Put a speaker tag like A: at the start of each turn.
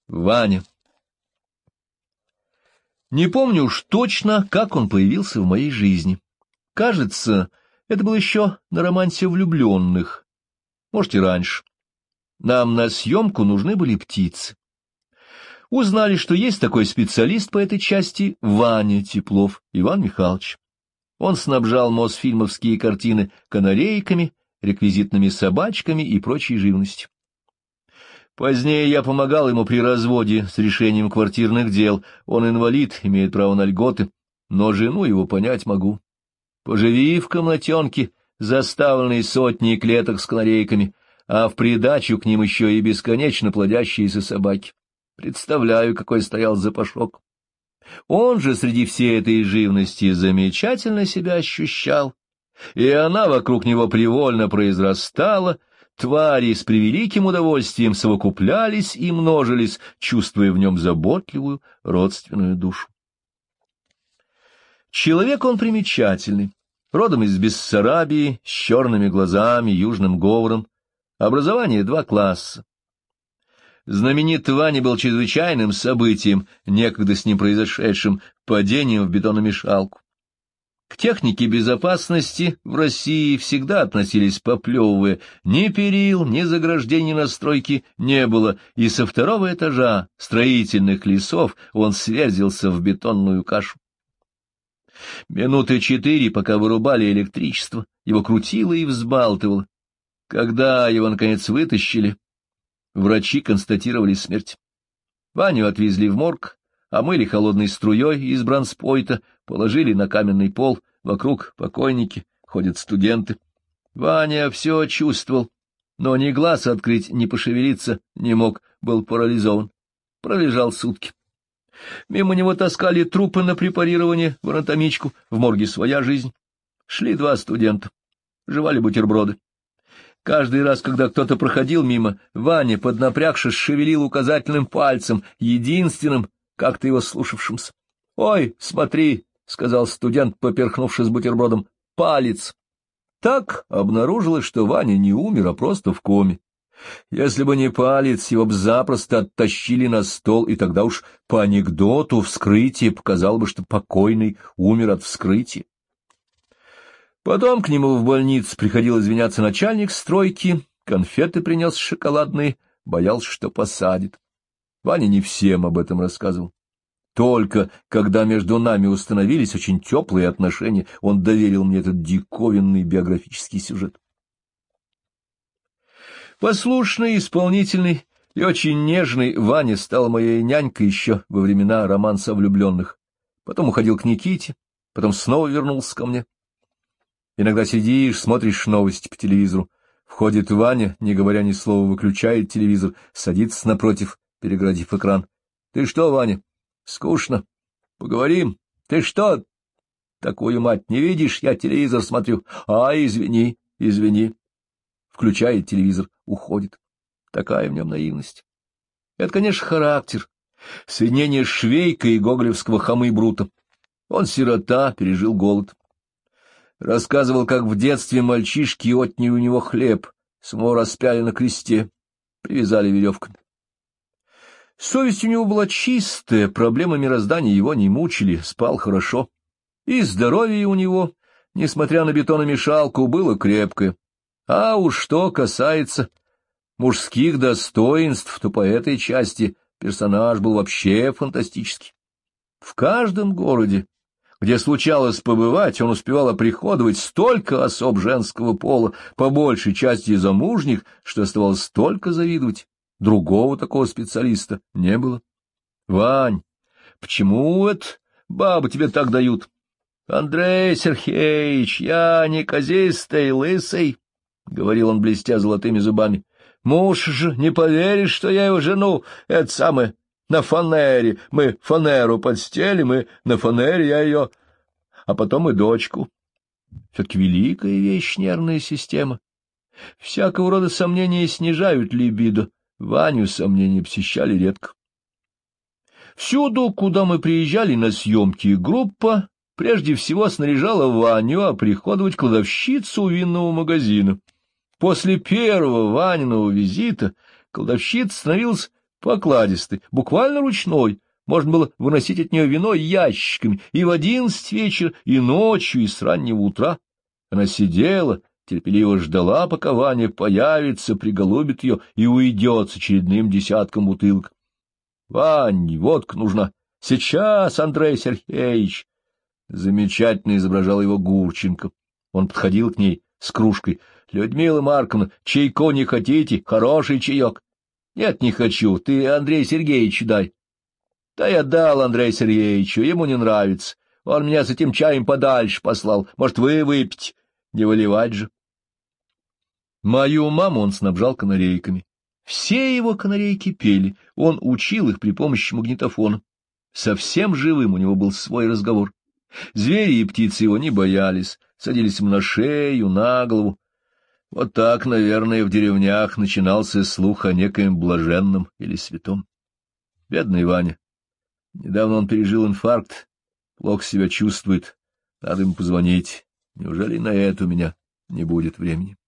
A: Ваня. Не помню уж точно, как он появился в моей жизни. Кажется, это было еще на романсе влюбленных. Может, и раньше. Нам на съемку нужны были птицы. Узнали, что есть такой специалист по этой части Ваня Теплов Иван Михайлович. Он снабжал мосфильмовские картины канарейками, реквизитными собачками и прочей живностью. Позднее я помогал ему при разводе с решением квартирных дел. Он инвалид, имеет право на льготы, но жену его понять могу. Поживи в комнатенке, заставленной сотней клеток с канарейками, а в придачу к ним еще и бесконечно плодящиеся собаки. Представляю, какой стоял запашок. Он же среди всей этой живности замечательно себя ощущал, и она вокруг него привольно произрастала. Твари с превеликим удовольствием совокуплялись и множились, чувствуя в нем заботливую родственную душу. Человек он примечательный, родом из Бессарабии, с черными глазами, южным говором, образование 2 класса. Знаменитый Ваня был чрезвычайным событием, некогда с ним произошедшим, падением в бетономешалку. К технике безопасности в России всегда относились поплевывая, ни перил, ни заграждений на стройке не было, и со 2-го этажа строительных лесов он сверзился в бетонную кашу. Минуты 4, пока вырубали электричество, его крутило и взбалтывало. Когда его, наконец, вытащили, врачи констатировали смерть. Ваню отвезли в морг, омыли холодной струей из бронспойта, положили на каменный пол, вокруг покойники, ходят студенты. Ваня все чувствовал, но ни глаз открыть, ни пошевелиться не мог, был парализован. Пролежал сутки. Мимо него таскали трупы на препарирование в анатомичку, в морге своя жизнь. Шли 2 студента, жевали бутерброды. Каждый раз, когда кто-то проходил мимо, Ваня, поднапрягшись, шевелил указательным пальцем, единственным, как-то его слушавшимся. — Ой, смотри, — сказал студент, поперхнувшись бутербродом, — палец. Так обнаружилось, что Ваня не умер, а просто в коме. Если бы не палец, его бы запросто оттащили на стол, и тогда уж по анекдоту вскрытие показало бы, что покойный умер от вскрытия. Потом к нему в больницу приходил извиняться начальник стройки, конфеты принес шоколадные, боялся, что посадит. Ваня не всем об этом рассказывал. Только когда между нами установились очень теплые отношения, он доверил мне этот диковинный биографический сюжет. Послушный, исполнительный и очень нежный Ваня стал моей нянькой еще во времена романса влюбленных. Потом уходил к Никите, потом снова вернулся ко мне. Иногда сидишь, смотришь новости по телевизору. Входит Ваня, не говоря ни слова, выключает телевизор, садится напротив, перегородив экран. — Ты что, Ваня? — Скучно. — Поговорим. — Ты что? — Такую мать не видишь? Я телевизор смотрю. — Извини, извини. Включает телевизор, уходит. Такая в нем наивность. Это, конечно, характер. Соединение Швейка и гоголевского Хамы Брута. Он сирота, пережил голод. Рассказывал, как в детстве мальчишки отняли у него хлеб, самого распяли на кресте, привязали веревками. Совесть у него была чистая, проблемы мироздания его не мучили, спал хорошо. И здоровье у него, несмотря на бетономешалку, было крепкое. А уж что касается мужских достоинств, то по этой части персонаж был вообще фантастический. В каждом городе, где случалось побывать, он успевал оприходовать столько особ женского пола, по большей части замужних, что оставалось только завидовать. Другого такого специалиста не было. — Вань, почему это бабы тебе так дают? — Андрей Сергеевич, я не казистый, лысый, — говорил он, блестя золотыми зубами. — Муж же, не поверишь, что я его жену, это самое, на фанере. Мы фанеру подстелим, и на фанере я ее... А потом и дочку. Все-таки великая вещь нервная система. Всякого рода сомнения снижают либидо. Ваню сомнения посещали редко. Всюду, куда мы приезжали на съемки, группа прежде всего снаряжала Ваню оприходовать кладовщицу винного магазина. После первого Ваниного визита кладовщица становилась покладистый, буквально ручной. Можно было выносить от нее вино ящиками и в 11 вечера, и ночью, и с раннего утра. Она сидела, терпеливо ждала, пока Ваня появится, приголубит ее и уйдет с очередным десятком бутылок. — Вань, водка нужна. — Сейчас, Андрей Сергеевич. Замечательно изображал его Гурченко. Он подходил к ней с кружкой. — Людмила Марковна, чайку не хотите? Хороший чаек. — Нет, не хочу. Ты Андрею Сергеевичу дай. — Да я дал Андрею Сергеевичу. Ему не нравится. Он меня с этим чаем подальше послал. Может, вы выпьете? Не выливать же. Мою маму он снабжал канарейками. Все его канарейки пели. Он учил их при помощи магнитофона. Совсем живым у него был свой разговор. Звери и птицы его не боялись, садились ему на шею, на голову. Вот так, наверное, в деревнях начинался слух о некоем блаженном или святом. Бедный Ваня. Недавно он пережил инфаркт, плохо себя чувствует. Надо ему позвонить. Неужели на это у меня не будет времени?